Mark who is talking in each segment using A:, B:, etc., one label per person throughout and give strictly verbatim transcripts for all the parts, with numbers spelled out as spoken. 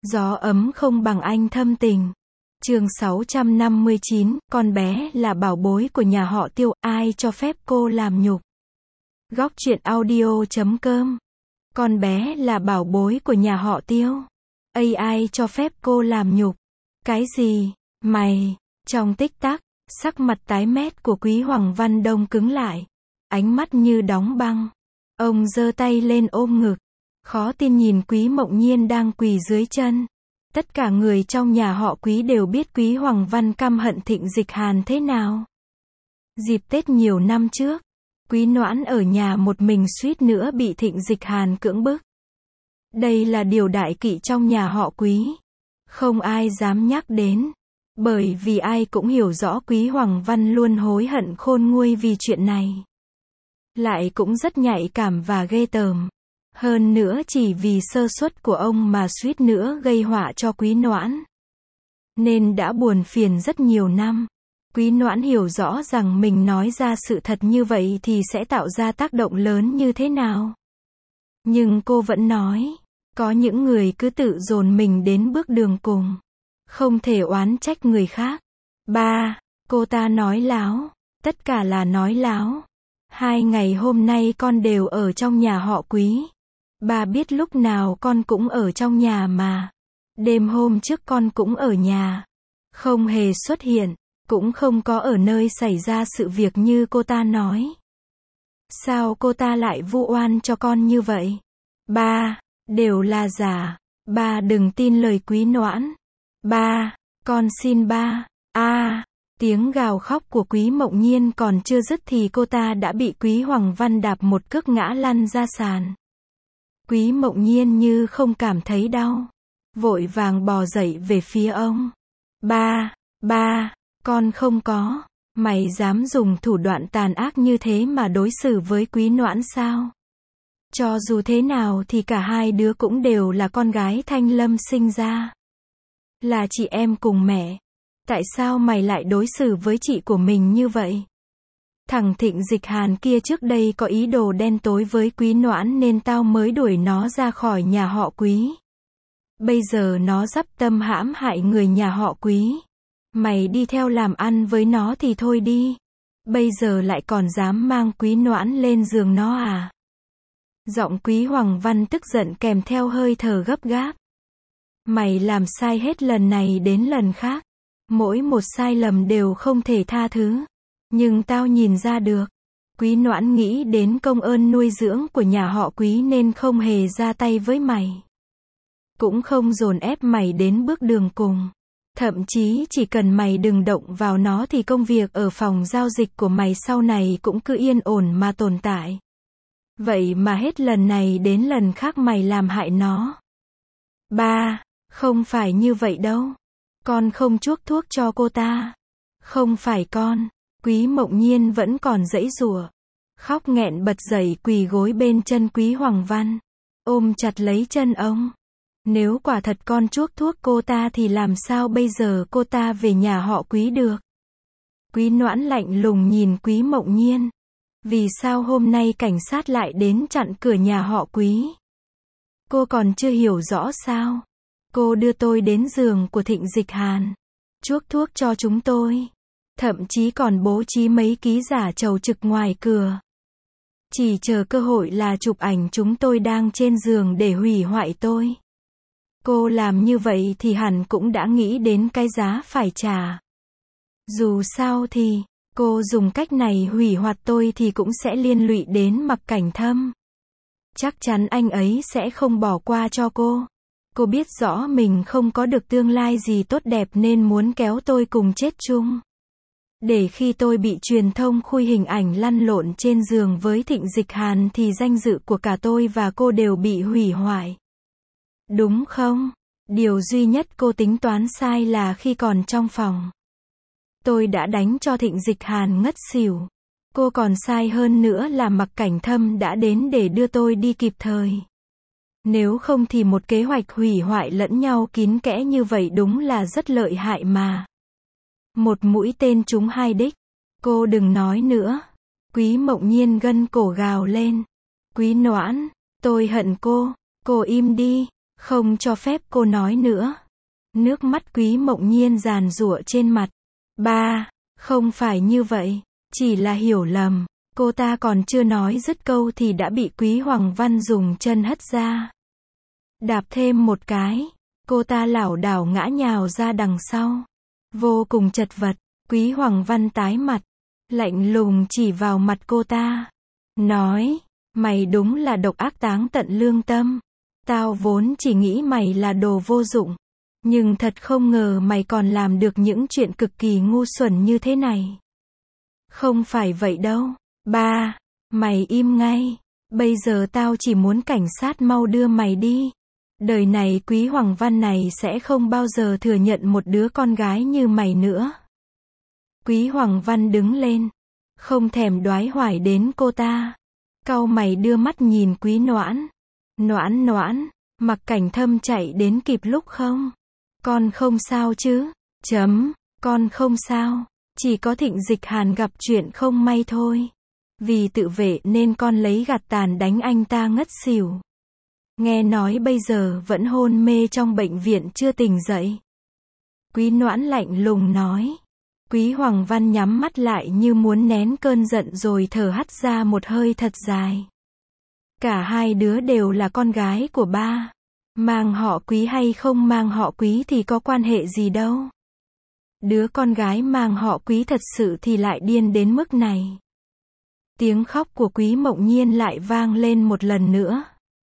A: Gió ấm không bằng anh thâm tình. Chương sáu trăm năm mươi chín, con bé là bảo bối của nhà họ Tiêu, ai cho phép cô làm nhục? Góc truyện audio chấm com. Con bé là bảo bối của nhà họ Tiêu. Ây ai cho phép cô làm nhục? Cái gì? Mày? Trong tích tắc, sắc mặt tái mét của Quý Hoàng Văn đông cứng lại. Ánh mắt như đóng băng. Ông giơ tay lên ôm ngực. Khó tin nhìn Quý Mộng Nhiên đang quỳ dưới chân. Tất cả người trong nhà họ Quý đều biết Quý Hoàng Văn căm hận Thịnh Dịch Hàn thế nào. Dịp Tết nhiều năm trước, Quý Noãn ở nhà một mình suýt nữa bị Thịnh Dịch Hàn cưỡng bức. Đây là điều đại kỵ trong nhà họ Quý. Không ai dám nhắc đến. Bởi vì ai cũng hiểu rõ Quý Hoàng Văn luôn hối hận khôn nguôi vì chuyện này. Lại cũng rất nhạy cảm và ghê tởm. Hơn nữa chỉ vì sơ suất của ông mà suýt nữa gây họa cho Quý Noãn. Nên đã buồn phiền rất nhiều năm. Quý Noãn hiểu rõ rằng mình nói ra sự thật như vậy thì sẽ tạo ra tác động lớn như thế nào. Nhưng cô vẫn nói, có những người cứ tự dồn mình đến bước đường cùng. Không thể oán trách người khác. Ba, cô ta nói láo. Tất cả là nói láo. Hai ngày hôm nay con đều ở trong nhà họ Quý. Ba biết lúc nào con cũng ở trong nhà mà. Đêm hôm trước con cũng ở nhà. Không hề xuất hiện, cũng không có ở nơi xảy ra sự việc như cô ta nói. Sao cô ta lại vu oan cho con như vậy? Ba, đều là giả. Ba đừng tin lời Quý Noãn. Ba, con xin ba. A, à, tiếng gào khóc của Quý Mộng Nhiên còn chưa dứt thì cô ta đã bị Quý Hoàng Văn đạp một cước ngã lăn ra sàn. Quý Mộng Nhiên như không cảm thấy đau, vội vàng bò dậy về phía ông. Ba, ba, con không có. Mày dám dùng thủ đoạn tàn ác như thế mà đối xử với Quý Noãn sao? Cho dù thế nào thì cả hai đứa cũng đều là con gái Thanh Lâm sinh ra. Là chị em cùng mẹ. Tại sao mày lại đối xử với chị của mình như vậy? Thằng Thịnh Dịch Hàn kia trước đây có ý đồ đen tối với Quý Noãn nên tao mới đuổi nó ra khỏi nhà họ Quý. Bây giờ nó dắp tâm hãm hại người nhà họ Quý. Mày đi theo làm ăn với nó thì thôi đi. Bây giờ lại còn dám mang Quý Noãn lên giường nó à? Giọng Quý Hoàng Văn tức giận kèm theo hơi thở gấp gáp. Mày làm sai hết lần này đến lần khác. Mỗi một sai lầm đều không thể tha thứ. Nhưng tao nhìn ra được. Quý Noãn nghĩ đến công ơn nuôi dưỡng của nhà họ Quý nên không hề ra tay với mày. Cũng không dồn ép mày đến bước đường cùng. Thậm chí chỉ cần mày đừng động vào nó thì công việc ở phòng giao dịch của mày sau này cũng cứ yên ổn mà tồn tại. Vậy mà hết lần này đến lần khác mày làm hại nó. Ba, không phải như vậy đâu. Con không chuốc thuốc cho cô ta. Không phải con. Quý Mộng Nhiên vẫn còn giãy giụa. Khóc nghẹn bật dậy quỳ gối bên chân Quý Hoàng Văn. Ôm chặt lấy chân ông. Nếu quả thật con chuốc thuốc cô ta thì làm sao bây giờ cô ta về nhà họ Quý được? Quý Noãn lạnh lùng nhìn Quý Mộng Nhiên. Vì sao hôm nay cảnh sát lại đến chặn cửa nhà họ Quý? Cô còn chưa hiểu rõ sao? Cô đưa tôi đến giường của Thịnh Dịch Hàn. Chuốc thuốc cho chúng tôi. Thậm chí còn bố trí mấy ký giả chầu trực ngoài cửa. Chỉ chờ cơ hội là chụp ảnh chúng tôi đang trên giường để hủy hoại tôi. Cô làm như vậy thì hẳn cũng đã nghĩ đến cái giá phải trả. Dù sao thì, cô dùng cách này hủy hoại tôi thì cũng sẽ liên lụy đến Mặc Cảnh Thâm. Chắc chắn anh ấy sẽ không bỏ qua cho cô. Cô biết rõ mình không có được tương lai gì tốt đẹp nên muốn kéo tôi cùng chết chung. Để khi tôi bị truyền thông khui hình ảnh lăn lộn trên giường với Thịnh Dịch Hàn thì danh dự của cả tôi và cô đều bị hủy hoại. Đúng không? Điều duy nhất cô tính toán sai là khi còn trong phòng. Tôi đã đánh cho Thịnh Dịch Hàn ngất xỉu. Cô còn sai hơn nữa là Mặc Cảnh Thâm đã đến để đưa tôi đi kịp thời. Nếu không thì một kế hoạch hủy hoại lẫn nhau kín kẽ như vậy đúng là rất lợi hại mà. Một mũi tên trúng hai đích. Cô đừng nói nữa. Quý Mộng Nhiên gân cổ gào lên. Quý Noãn, tôi hận cô. Cô im đi. Không cho phép cô nói nữa. Nước mắt Quý Mộng Nhiên giàn giụa trên mặt. Ba, không phải như vậy. Chỉ là hiểu lầm. Cô ta còn chưa nói dứt câu thì đã bị Quý Hoàng Văn dùng chân hất ra. Đạp thêm một cái. Cô ta lảo đảo ngã nhào ra đằng sau. Vô cùng chật vật. Quý Hoàng Văn tái mặt. Lạnh lùng chỉ vào mặt cô ta. Nói, mày đúng là độc ác táng tận lương tâm. Tao vốn chỉ nghĩ mày là đồ vô dụng. Nhưng thật không ngờ mày còn làm được những chuyện cực kỳ ngu xuẩn như thế này. Không phải vậy đâu. Ba, mày im ngay. Bây giờ tao chỉ muốn cảnh sát mau đưa mày đi. Đời này Quý Hoàng Văn này sẽ không bao giờ thừa nhận một đứa con gái như mày nữa. Quý Hoàng Văn đứng lên. Không thèm đoái hoài đến cô ta. Cau mày đưa mắt nhìn Quý Noãn. Noãn noãn, Mặc Cảnh Thâm chạy đến kịp lúc không? Con không sao chứ? Chấm, con không sao. Chỉ có Thịnh Dịch Hàn gặp chuyện không may thôi. Vì tự vệ nên con lấy gạt tàn đánh anh ta ngất xỉu. Nghe nói bây giờ vẫn hôn mê trong bệnh viện chưa tỉnh dậy. Quý Noãn lạnh lùng nói. Quý Hoàng Văn nhắm mắt lại như muốn nén cơn giận rồi thở hắt ra một hơi thật dài. Cả hai đứa đều là con gái của ba. Mang họ Quý hay không mang họ Quý thì có quan hệ gì đâu. Đứa con gái mang họ Quý thật sự thì lại điên đến mức này. Tiếng khóc của Quý Mộng Nhiên lại vang lên một lần nữa.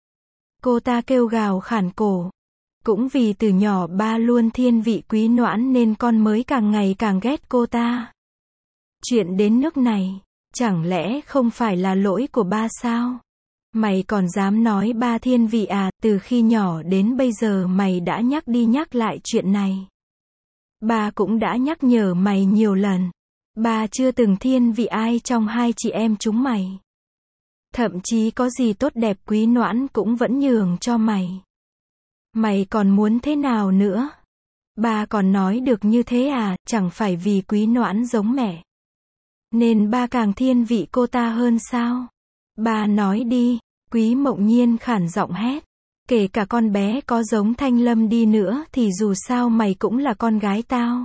A: Cô ta kêu gào khản cổ. Cũng vì từ nhỏ ba luôn thiên vị Quý Noãn nên con mới càng ngày càng ghét cô ta. Chuyện đến nước này, chẳng lẽ không phải là lỗi của ba sao? Mày còn dám nói ba thiên vị à? Từ khi nhỏ đến bây giờ mày đã nhắc đi nhắc lại chuyện này. Ba cũng đã nhắc nhở mày nhiều lần. Ba chưa từng thiên vị ai trong hai chị em chúng mày. Thậm chí có gì tốt đẹp Quý Noãn cũng vẫn nhường cho mày. Mày còn muốn thế nào nữa? Ba còn nói được như thế à? Chẳng phải vì Quý Noãn giống mẹ nên ba càng thiên vị cô ta hơn sao? Ba nói đi. Quý Mộng Nhiên khản giọng hét. Kể cả con bé có giống Thanh Lâm đi nữa thì dù sao mày cũng là con gái tao.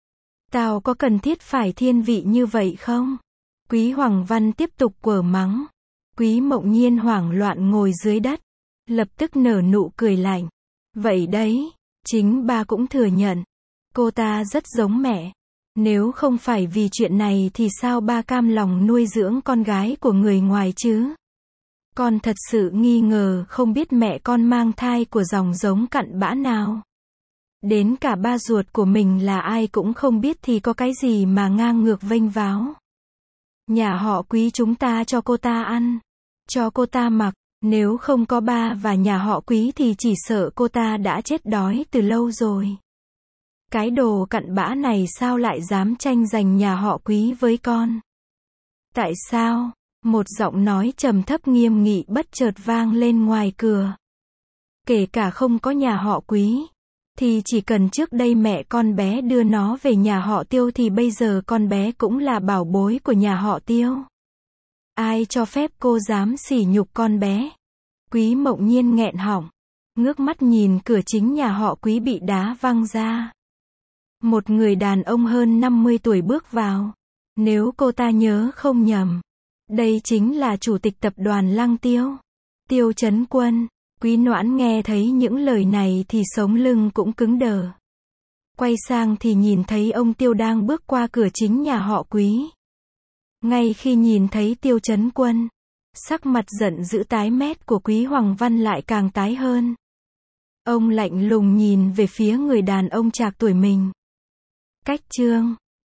A: Tao có cần thiết phải thiên vị như vậy không? Quý Hoàng Văn tiếp tục quở mắng. Quý Mộng Nhiên hoảng loạn ngồi dưới đất. Lập tức nở nụ cười lạnh. Vậy đấy, chính ba cũng thừa nhận. Cô ta rất giống mẹ. Nếu không phải vì chuyện này thì sao ba cam lòng nuôi dưỡng con gái của người ngoài chứ? Con thật sự nghi ngờ không biết mẹ con mang thai của dòng giống cặn bã nào. Đến cả ba ruột của mình là ai cũng không biết thì có cái gì mà ngang ngược vênh váo. Nhà họ Quý chúng ta cho cô ta ăn, cho cô ta mặc. Nếu không có ba và nhà họ Quý thì chỉ sợ cô ta đã chết đói từ lâu rồi. Cái đồ cặn bã này sao lại dám tranh giành nhà họ Quý với con? Tại sao? Một giọng nói trầm thấp nghiêm nghị bất chợt vang lên ngoài cửa. Kể cả không có nhà họ Quý, thì chỉ cần trước đây mẹ con bé đưa nó về nhà họ Tiêu thì bây giờ con bé cũng là bảo bối của nhà họ Tiêu. Ai cho phép cô dám sỉ nhục con bé? Quý Mộng Nhiên nghẹn họng, ngước mắt nhìn cửa chính nhà họ Quý bị đá văng ra. Một người đàn ông hơn năm mươi tuổi bước vào. Nếu cô ta nhớ không nhầm, đây chính là chủ tịch tập đoàn Lăng Tiêu, Tiêu Chấn Quân. Quý Noãn nghe thấy những lời này thì sống lưng cũng cứng đờ. Quay sang thì nhìn thấy ông Tiêu đang bước qua cửa chính nhà họ Quý. Ngay khi nhìn thấy Tiêu Chấn Quân, sắc mặt giận dữ tái mét của Quý Hoàng Văn lại càng tái hơn. Ông lạnh lùng nhìn về phía người đàn ông trạc tuổi mình. Cách chương